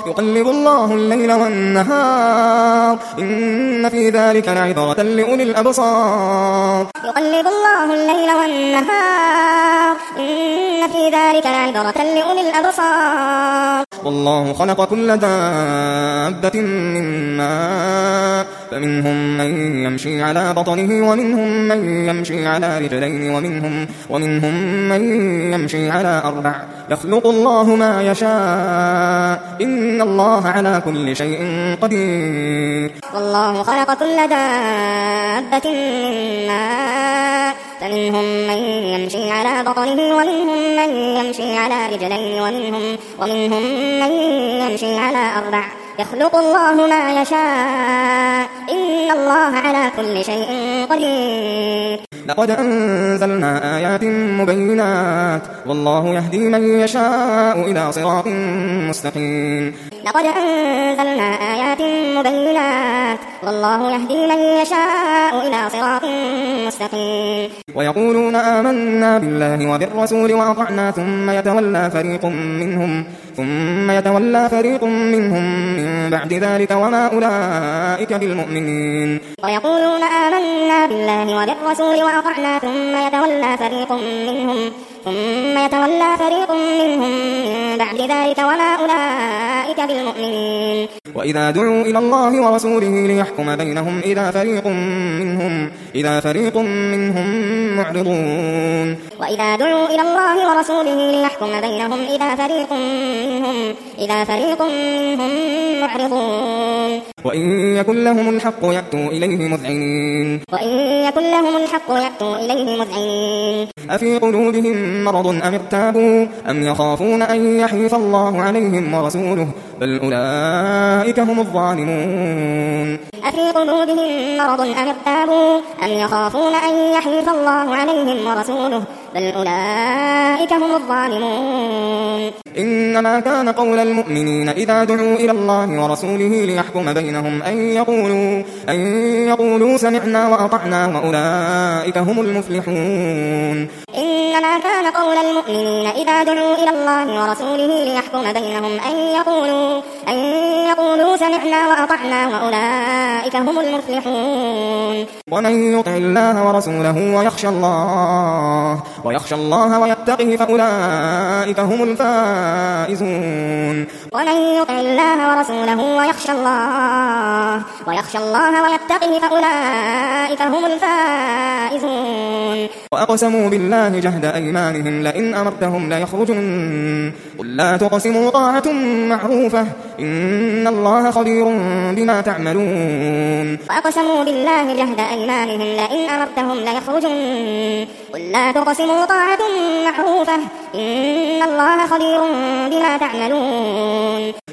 يقلب الله الليل والنهار إن في ذلك لعبرة لأولي الأبصار يقلب الله الليل والنهار إن في ذلك لعبرة لأولي الأبصار والله خلق كل دابة من ماء فمنهم من يمشي على بطنه ومنهم من يمشي على رجلين ومنهم من يمشي على 4 يخلق الله ما يشاء إن الله على كل شيء قدير والله خلق كل دابة من ماء فمنهم من يمشي على بطنه ومنهم من يمشي على رجلين ومنهم من يمشي على 4 يخلق الله ما يشاء إن الله على كل شيء قدير لقد أنزلنا آيات مبينات والله يهدي من يشاء إلى صراط مستقيم لقد أنزلنا آيات مبينات والله يهدي من يشاء إلى صراط مستقيم ويقولون آمنا بالله وبالرسول وأطعنا ثم يتولى فريق منهم من بعد ذلك وما أولئك بالمؤمنين ويقولون آمنا بالله وبالرسول وأطعنا ثم يتولى فريق منهم من بعد ذلك وما أولئك بالمؤمنين وإذا دعوا إلى الله ورسوله ليحكم بينهم إذا فريق منهم معرضون وإذا دعوا إلى الله ورسوله ليحكم بينهم إذا فريق منهم معرضون وإن يكن لهم الحق يأتوا إليه مذعنين أفي قلوبهم مرض أم ارتابوا أم يخافون أن يحيف الله عليهم ورسوله بل أولئك هم الظالمون أفي قلوبهم مرض أم ارتابوا أم يخافون أن يحيف الله عليهم ورسوله بل أولئك هم الظالمون إنما كان قول المؤمنين إذا دعوا إلى الله ورسوله ليحكم بينهم أن يقولوا سمعنا وأطعنا وأولئك هم المفلحون إنما كان قول المؤمنين إذا دعوا إلى الله ورسوله ليحكم بينهم أن يقولوا سمعنا وأطعنا وأولئك هم المفلحون ومن يطع الله ورسوله ويخشى الله ويتقه فأولئك هم الفائزون ومن يطع الله ورسوله ويخشى الله ويتقه فأولئك هم الفائزون وأقسموا بالله جهد أيمانهم لئن أمرتهم ليخرجن قل لا تقسموا طاعة معروفة إن الله خبير بما تعملون وأقسموا بالله جهد أيمانهم لئن أمرتهم ليخرجن قل لا تقسموا طاعة معروفة إن الله خبير بما تعملون